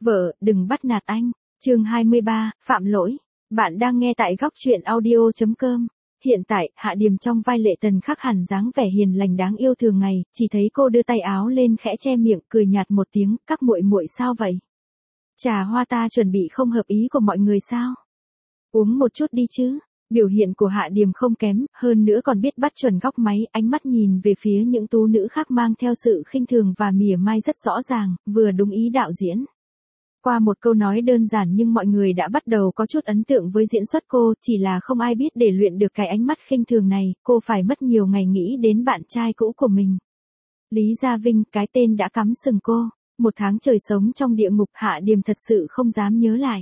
Vợ, đừng bắt nạt anh. Chương 23, phạm lỗi. Bạn đang nghe tại góc truyện audio.com. Hiện tại, Hạ Điềm trong vai Lệ Tần khác hẳn dáng vẻ hiền lành đáng yêu thường ngày, chỉ thấy cô đưa tay áo lên khẽ che miệng, cười nhạt một tiếng, các muội muội sao vậy? Trà hoa ta chuẩn bị không hợp ý của mọi người sao? Uống một chút đi chứ. Biểu hiện của Hạ Điềm không kém, hơn nữa còn biết bắt chuẩn góc máy, ánh mắt nhìn về phía những tú nữ khác mang theo sự khinh thường và mỉa mai rất rõ ràng, vừa đúng ý đạo diễn. Qua một câu nói đơn giản nhưng mọi người đã bắt đầu có chút ấn tượng với diễn xuất cô, chỉ là không ai biết để luyện được cái ánh mắt khinh thường này, cô phải mất nhiều ngày nghĩ đến bạn trai cũ của mình. Lý Gia Vinh, cái tên đã cắm sừng cô, một tháng trời sống trong địa ngục, Hạ Điềm thật sự không dám nhớ lại.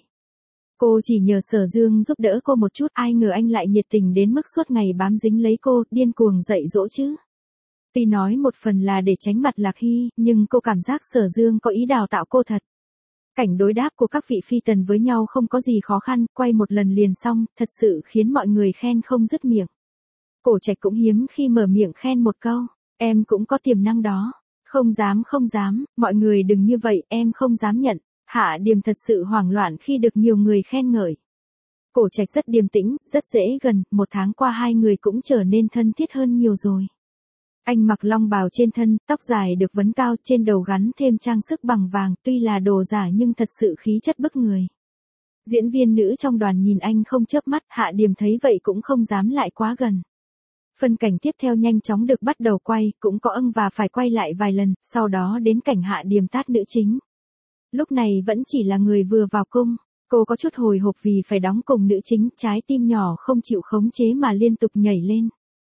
Cô chỉ nhờ Sở Dương giúp đỡ cô một chút, ai ngờ anh lại nhiệt tình đến mức suốt ngày bám dính lấy cô, điên cuồng dạy dỗ chứ. Tuy nói một phần là để tránh mặt Lạc Hy, nhưng cô cảm giác Sở Dương có ý đào tạo cô thật. Cảnh đối đáp của các vị phi tần với nhau không có gì khó khăn, quay một lần liền xong, thật sự khiến mọi người khen không dứt miệng. Cổ Trạch cũng hiếm khi mở miệng khen một câu, em cũng có tiềm năng đó. Không dám, mọi người đừng như vậy, em không dám nhận. Hạ Điềm thật sự hoảng loạn khi được nhiều người khen ngợi. Cổ Trạch rất điềm tĩnh, rất dễ gần, một tháng qua hai người cũng trở nên thân thiết hơn nhiều rồi. Anh mặc long bào trên thân, tóc dài được vấn cao, trên đầu gắn thêm trang sức bằng vàng, tuy là đồ giả nhưng thật sự khí chất bức người. Diễn viên nữ trong đoàn nhìn anh không chớp mắt, Hạ Điềm thấy vậy cũng không dám lại quá gần. Phân cảnh tiếp theo nhanh chóng được bắt đầu quay, cũng có và phải quay lại vài lần, sau đó đến cảnh Hạ Điềm tát nữ chính. Lúc này vẫn chỉ là người vừa vào cung, cô có chút hồi hộp vì phải đóng cùng nữ chính, trái tim nhỏ không chịu khống chế mà liên tục nhảy lên.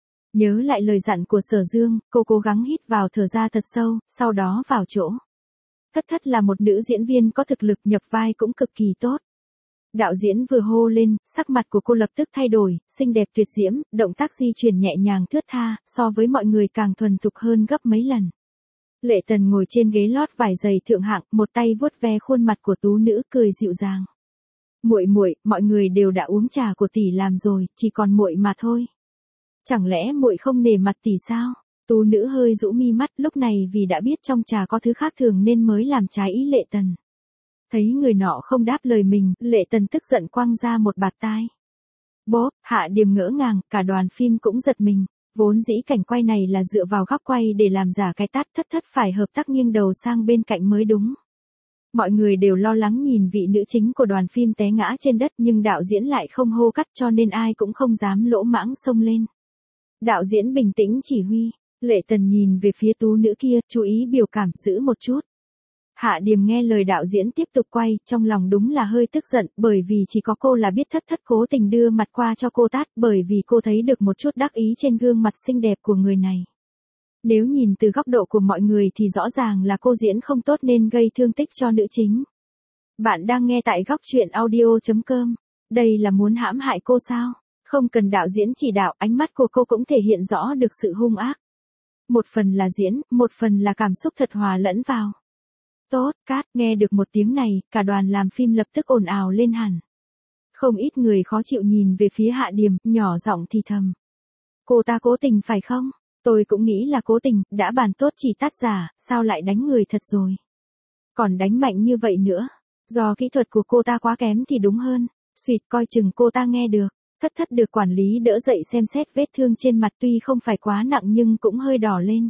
Nhớ lại lời dặn của Sở Dương, cô cố gắng hít vào thở ra thật sâu, sau đó vào chỗ. Thất Thất là một nữ diễn viên có thực lực, nhập vai cũng cực kỳ tốt. Đạo diễn vừa hô lên, sắc mặt của cô lập tức thay đổi, xinh đẹp tuyệt diễm, động tác di chuyển nhẹ nhàng thướt tha, so với mọi người càng thuần thục hơn gấp mấy lần. Lệ Tần ngồi trên ghế lót vải giày thượng hạng, một tay vuốt ve khuôn mặt của tú nữ, cười dịu dàng. Muội muội, mọi người đều đã uống trà của tỷ làm rồi, chỉ còn muội mà thôi. Chẳng lẽ muội không nể mặt tỷ sao? Tú nữ hơi rũ mi mắt, lúc này vì đã biết trong trà có thứ khác thường nên mới làm trái ý Lệ Tần. Thấy người nọ không đáp lời mình, Lệ Tần tức giận quăng ra một bạt tai. Bốp, Hạ Điềm ngỡ ngàng, cả đoàn phim cũng giật mình. Vốn dĩ cảnh quay này là dựa vào góc quay để làm giả cái tát, Thất Thất phải hợp tác nghiêng đầu sang bên cạnh mới đúng. Mọi người đều lo lắng nhìn vị nữ chính của đoàn phim té ngã trên đất nhưng đạo diễn lại không hô cắt cho nên ai cũng không dám lỗ mãng xông lên. Đạo diễn bình tĩnh chỉ huy, Lệ Tần nhìn về phía tú nữ kia, chú ý biểu cảm, giữ một chút. Hạ Điềm nghe lời đạo diễn tiếp tục quay, trong lòng đúng là hơi tức giận, bởi vì chỉ có cô là biết Thất Thất cố tình đưa mặt qua cho cô tát, bởi vì cô thấy được một chút đắc ý trên gương mặt xinh đẹp của người này. Nếu nhìn từ góc độ của mọi người thì rõ ràng là cô diễn không tốt nên gây thương tích cho nữ chính. Bạn đang nghe tại góc truyện audio.com. Đây là muốn hãm hại cô sao? Không cần đạo diễn chỉ đạo, ánh mắt của cô cũng thể hiện rõ được sự hung ác. Một phần là diễn, một phần là cảm xúc thật hòa lẫn vào. Tốt, cát, nghe được một tiếng này, cả đoàn làm phim lập tức ồn ào lên hẳn. Không ít người khó chịu nhìn về phía Hạ Điềm, nhỏ giọng thì thầm. Cô ta cố tình phải không? Tôi cũng nghĩ là cố tình, đã bàn tốt chỉ tát giả, sao lại đánh người thật rồi? Còn đánh mạnh như vậy nữa, do kỹ thuật của cô ta quá kém thì đúng hơn, suýt coi chừng cô ta nghe được. Thất Thất được quản lý đỡ dậy xem xét vết thương trên mặt tuy không phải quá nặng nhưng cũng hơi đỏ lên.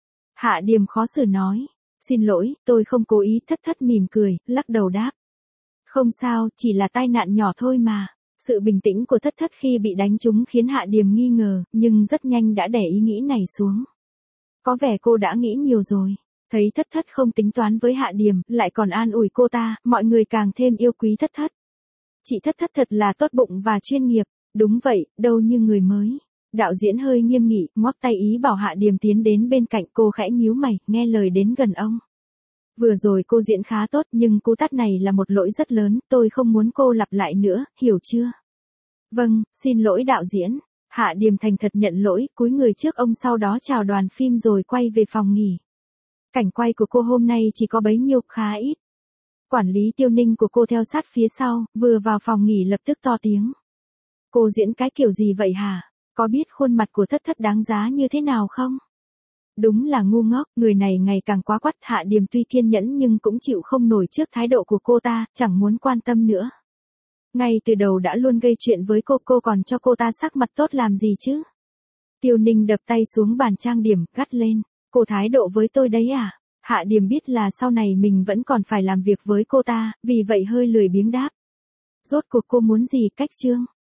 Hạ Điềm khó xử nói, xin lỗi, tôi không cố ý. Thất Thất mỉm cười, lắc đầu đáp. Không sao, chỉ là tai nạn nhỏ thôi mà. Sự bình tĩnh của Thất Thất khi bị đánh trúng khiến Hạ Điềm nghi ngờ, nhưng rất nhanh đã để ý nghĩ này xuống. Có vẻ cô đã nghĩ nhiều rồi. Thấy Thất Thất không tính toán với Hạ Điềm, lại còn an ủi cô ta, mọi người càng thêm yêu quý Thất Thất. Chị Thất Thất thật là tốt bụng và chuyên nghiệp. Đúng vậy, đâu như người mới. Đạo diễn hơi nghiêm nghị, ngoắc tay ý bảo Hạ Điềm tiến đến bên cạnh, cô khẽ nhíu mày, nghe lời đến gần ông. Vừa rồi cô diễn khá tốt nhưng cú tát này là một lỗi rất lớn, tôi không muốn cô lặp lại nữa, hiểu chưa? Vâng, xin lỗi đạo diễn. Hạ Điềm thành thật nhận lỗi, cúi người trước ông sau đó chào đoàn phim rồi quay về phòng nghỉ. Cảnh quay của cô hôm nay chỉ có bấy nhiêu, khá ít. Quản lý Tiêu Ninh của cô theo sát phía sau, vừa vào phòng nghỉ lập tức to tiếng. Cô diễn cái kiểu gì vậy hả? Có biết khuôn mặt của Thất Thất đáng giá như thế nào không? Đúng là ngu ngốc, người này ngày càng quá quắt. Hạ Điềm tuy kiên nhẫn nhưng cũng chịu không nổi trước thái độ của cô ta, chẳng muốn quan tâm nữa. Ngay từ đầu đã luôn gây chuyện với cô còn cho cô ta sắc mặt tốt làm gì chứ? Tiêu Ninh đập tay xuống bàn trang điểm, gắt lên. Cô thái độ với tôi đấy à? Hạ Điềm biết là sau này mình vẫn còn phải làm việc với cô ta, vì vậy hơi lười biếng đáp. Rốt cuộc cô muốn gì? Cách chương